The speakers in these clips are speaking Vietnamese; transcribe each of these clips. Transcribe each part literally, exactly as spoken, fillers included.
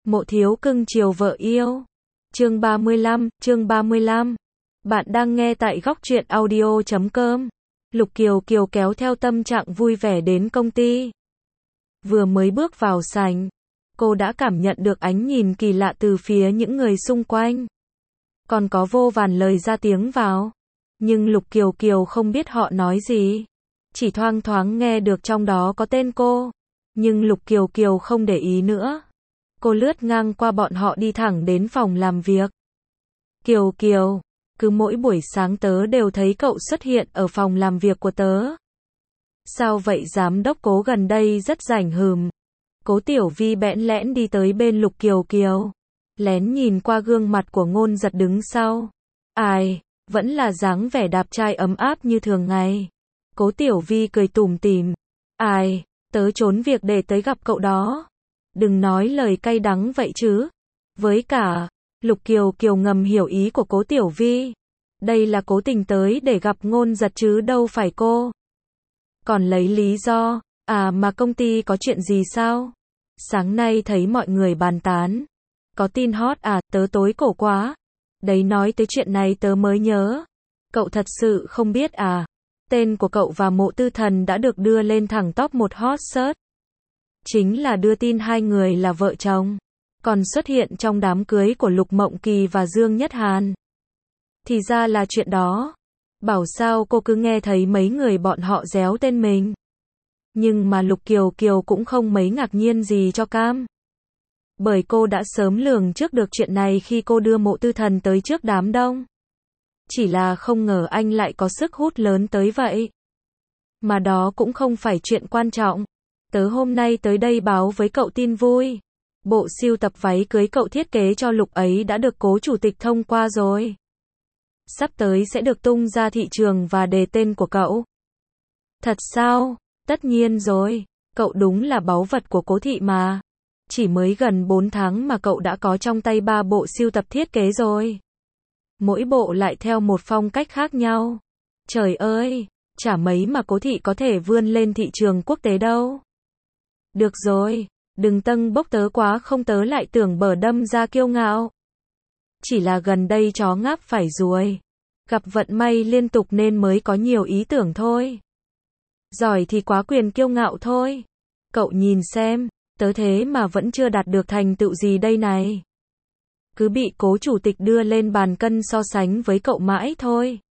Mộ thiếu cưng chiều vợ yêu. Chương ba mươi lăm, chương ba mươi lăm. Bạn đang nghe tại góc truyện audio chấm com. Lục Kiều Kiều kéo theo tâm trạng vui vẻ đến công ty. Vừa mới bước vào sảnh, cô đã cảm nhận được ánh nhìn kỳ lạ từ phía những người xung quanh. Còn có vô vàn lời ra tiếng vào. Nhưng Lục Kiều Kiều không biết họ nói gì. Chỉ thoang thoáng nghe được trong đó có tên cô. Nhưng Lục Kiều Kiều không để ý nữa. Cô lướt ngang qua bọn họ đi thẳng đến phòng làm việc. Kiều Kiều, cứ mỗi buổi sáng tớ đều thấy cậu xuất hiện ở phòng làm việc của tớ. Sao vậy giám đốc Cố gần đây rất rảnh hừm. Cố Tiểu Vi bẽn lẽn đi tới bên Lục Kiều Kiều. Lén nhìn qua gương mặt của Ngôn Giật đứng sau. Ai, vẫn là dáng vẻ đạp trai ấm áp như thường ngày. Cố Tiểu Vi cười tủm tỉm. Ai, tớ trốn việc để tới gặp cậu đó. Đừng nói lời cay đắng vậy chứ. Với cả, Lục Kiều Kiều ngầm hiểu ý của Cố Tiểu Vi. Đây là cố tình tới để gặp Ngôn Giật chứ đâu phải cô. Còn lấy lý do, à mà công ty có chuyện gì sao? Sáng nay thấy mọi người bàn tán. Có tin hot à, tớ tối cổ quá. Đấy nói tới chuyện này tớ mới nhớ. Cậu thật sự không biết à? Tên của cậu và Mộ Tư Thần đã được đưa lên thẳng top một hot search. Chính là đưa tin hai người là vợ chồng. Còn xuất hiện trong đám cưới của Lục Mộng Kỳ và Dương Nhất Hàn. Thì ra là chuyện đó. Bảo sao cô cứ nghe thấy mấy người bọn họ réo tên mình. Nhưng mà Lục Kiều Kiều cũng không mấy ngạc nhiên gì cho cam. Bởi cô đã sớm lường trước được chuyện này khi cô đưa Mộ Tư Thần tới trước đám đông. Chỉ là không ngờ anh lại có sức hút lớn tới vậy. Mà đó cũng không phải chuyện quan trọng. Tớ hôm nay tới đây báo với cậu tin vui. Bộ sưu tập váy cưới cậu thiết kế cho Lục ấy đã được Cố chủ tịch thông qua rồi. Sắp tới sẽ được tung ra thị trường và đề tên của cậu. Thật sao? Tất nhiên rồi. Cậu đúng là báu vật của Cố thị mà. Chỉ mới gần bốn tháng mà cậu đã có trong tay ba bộ sưu tập thiết kế rồi. Mỗi bộ lại theo một phong cách khác nhau. Trời ơi, chả mấy mà Cố thị có thể vươn lên thị trường quốc tế đâu. Được rồi, đừng tâng bốc tớ quá không tớ lại tưởng bờ đâm ra kiêu ngạo. Chỉ là gần đây chó ngáp phải ruồi. Gặp vận may liên tục nên mới có nhiều ý tưởng thôi. Giỏi thì quá quyền kiêu ngạo thôi. Cậu nhìn xem, tớ thế mà vẫn chưa đạt được thành tựu gì đây này. Cứ bị Cố chủ tịch đưa lên bàn cân so sánh với cậu mãi thôi.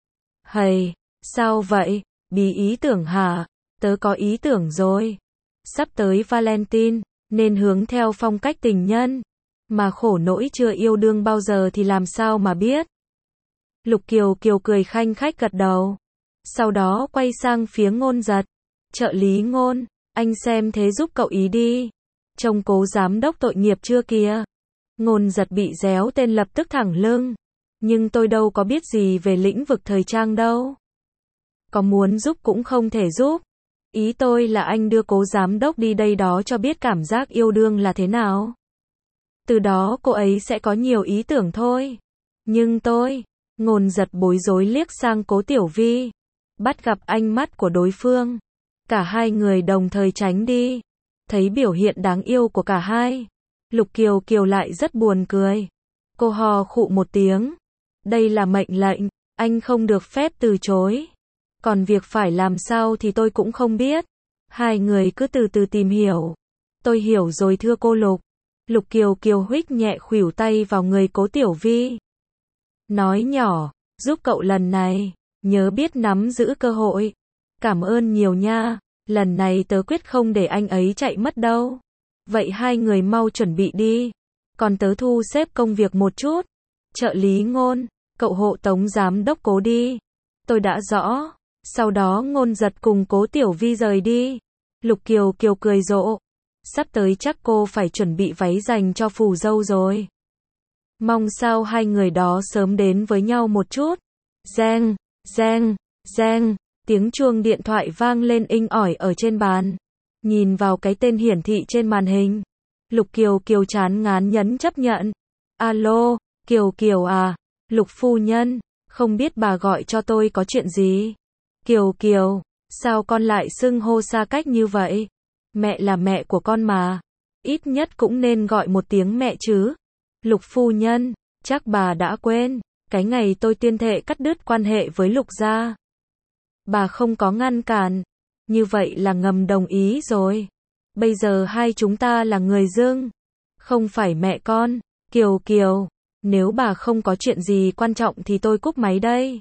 Hầy, sao vậy? Bí ý tưởng hả? Tớ có ý tưởng rồi. Sắp tới Valentine, nên hướng theo phong cách tình nhân. Mà khổ nỗi chưa yêu đương bao giờ thì làm sao mà biết. Lục Kiều Kiều cười khanh khách gật đầu. Sau đó quay sang phía Ngôn Giật. Trợ lý Ngôn, anh xem thế giúp cậu ý đi. Trông Cố giám đốc tội nghiệp chưa kìa. Ngôn Giật bị réo tên lập tức thẳng lưng. Nhưng tôi đâu có biết gì về lĩnh vực thời trang đâu. Có muốn giúp cũng không thể giúp. Ý tôi là anh đưa Cố giám đốc đi đây đó cho biết cảm giác yêu đương là thế nào. Từ đó cô ấy sẽ có nhiều ý tưởng thôi. Nhưng tôi, Ngôn Giật bối rối liếc sang Cố Tiểu Vi. Bắt gặp ánh mắt của đối phương. Cả hai người đồng thời tránh đi. Thấy biểu hiện đáng yêu của cả hai. Lục Kiều Kiều lại rất buồn cười. Cô hò khụ một tiếng. Đây là mệnh lệnh, anh không được phép từ chối. Còn việc phải làm sao thì tôi cũng không biết. Hai người cứ từ từ tìm hiểu. Tôi hiểu rồi thưa cô Lục. Lục Kiều Kiều huých nhẹ khuỷu tay vào người Cố Tiểu Vi. Nói nhỏ, giúp cậu lần này, nhớ biết nắm giữ cơ hội. Cảm ơn nhiều nha, lần này tớ quyết không để anh ấy chạy mất đâu. Vậy hai người mau chuẩn bị đi. Còn tớ thu xếp công việc một chút. Trợ lý Ngôn, cậu hộ tống giám đốc Cố đi. Tôi đã rõ. Sau đó Ngôn Giật cùng Cố Tiểu Vi rời đi. Lục Kiều Kiều cười rộ. Sắp tới chắc cô phải chuẩn bị váy dành cho phù dâu rồi. Mong sao hai người đó sớm đến với nhau một chút. Reng, reng, reng. Tiếng chuông điện thoại vang lên inh ỏi ở trên bàn. Nhìn vào cái tên hiển thị trên màn hình. Lục Kiều Kiều chán ngán nhấn chấp nhận. Alo, Kiều Kiều à, Lục phu nhân, không biết bà gọi cho tôi có chuyện gì? Kiều Kiều, sao con lại xưng hô xa cách như vậy? Mẹ là mẹ của con mà. Ít nhất cũng nên gọi một tiếng mẹ chứ. Lục phu nhân, chắc bà đã quên, cái ngày tôi tuyên thệ cắt đứt quan hệ với Lục gia. Bà không có ngăn cản, như vậy là ngầm đồng ý rồi. Bây giờ hai chúng ta là người dưng, không phải mẹ con. Kiều Kiều, nếu bà không có chuyện gì quan trọng thì tôi cúp máy đây.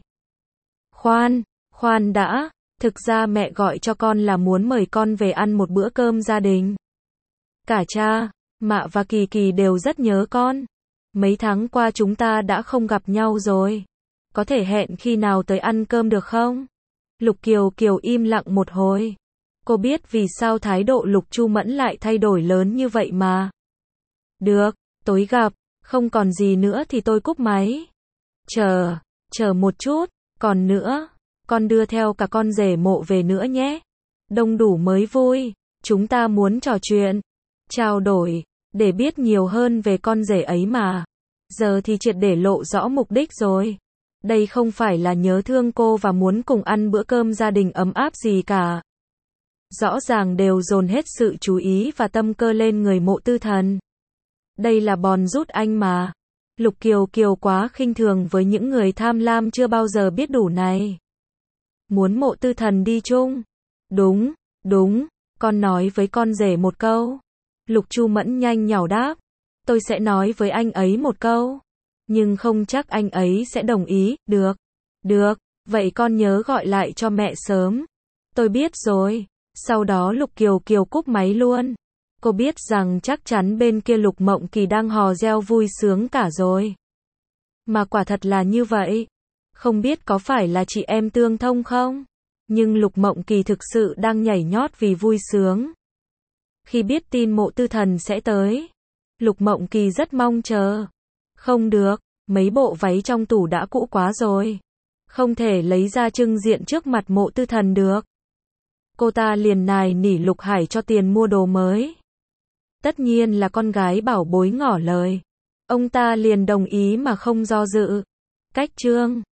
Khoan, khoan đã, thực ra mẹ gọi cho con là muốn mời con về ăn một bữa cơm gia đình. Cả cha, Mạ và Kỳ Kỳ đều rất nhớ con. Mấy tháng qua chúng ta đã không gặp nhau rồi. Có thể hẹn khi nào tới ăn cơm được không? Lục Kiều Kiều im lặng một hồi. Cô biết vì sao thái độ Lục Chu Mẫn lại thay đổi lớn như vậy mà. Được, tối gặp, không còn gì nữa thì tôi cúp máy. Chờ, chờ một chút, còn nữa, con đưa theo cả con rể Mộ về nữa nhé. Đông đủ mới vui, chúng ta muốn trò chuyện, trao đổi, để biết nhiều hơn về con rể ấy mà. Giờ thì triệt để lộ rõ mục đích rồi. Đây không phải là nhớ thương cô và muốn cùng ăn bữa cơm gia đình ấm áp gì cả. Rõ ràng đều dồn hết sự chú ý và tâm cơ lên người Mộ Tư Thần. Đây là bòn rút anh mà. Lục Kiều Kiều quá khinh thường với những người tham lam chưa bao giờ biết đủ này. Muốn Mộ Tư Thần đi chung? Đúng, đúng, con nói với con rể một câu. Lục Chu Mẫn nhanh nhảu đáp. Tôi sẽ nói với anh ấy một câu. Nhưng không chắc anh ấy sẽ đồng ý. Được, được, vậy con nhớ gọi lại cho mẹ sớm. Tôi biết rồi. Sau đó Lục Kiều Kiều cúp máy luôn. Cô biết rằng chắc chắn bên kia Lục Mộng Kỳ đang hò reo vui sướng cả rồi. Mà quả thật là như vậy. Không biết có phải là chị em tương thông không? Nhưng Lục Mộng Kỳ thực sự đang nhảy nhót vì vui sướng. Khi biết tin Mộ Tư Thần sẽ tới, Lục Mộng Kỳ rất mong chờ. Không được, mấy bộ váy trong tủ đã cũ quá rồi. Không thể lấy ra trưng diện trước mặt Mộ Tư Thần được. Cô ta liền nài nỉ Lục Hải cho tiền mua đồ mới. Tất nhiên là con gái bảo bối ngỏ lời. Ông ta liền đồng ý mà không do dự. Cách chương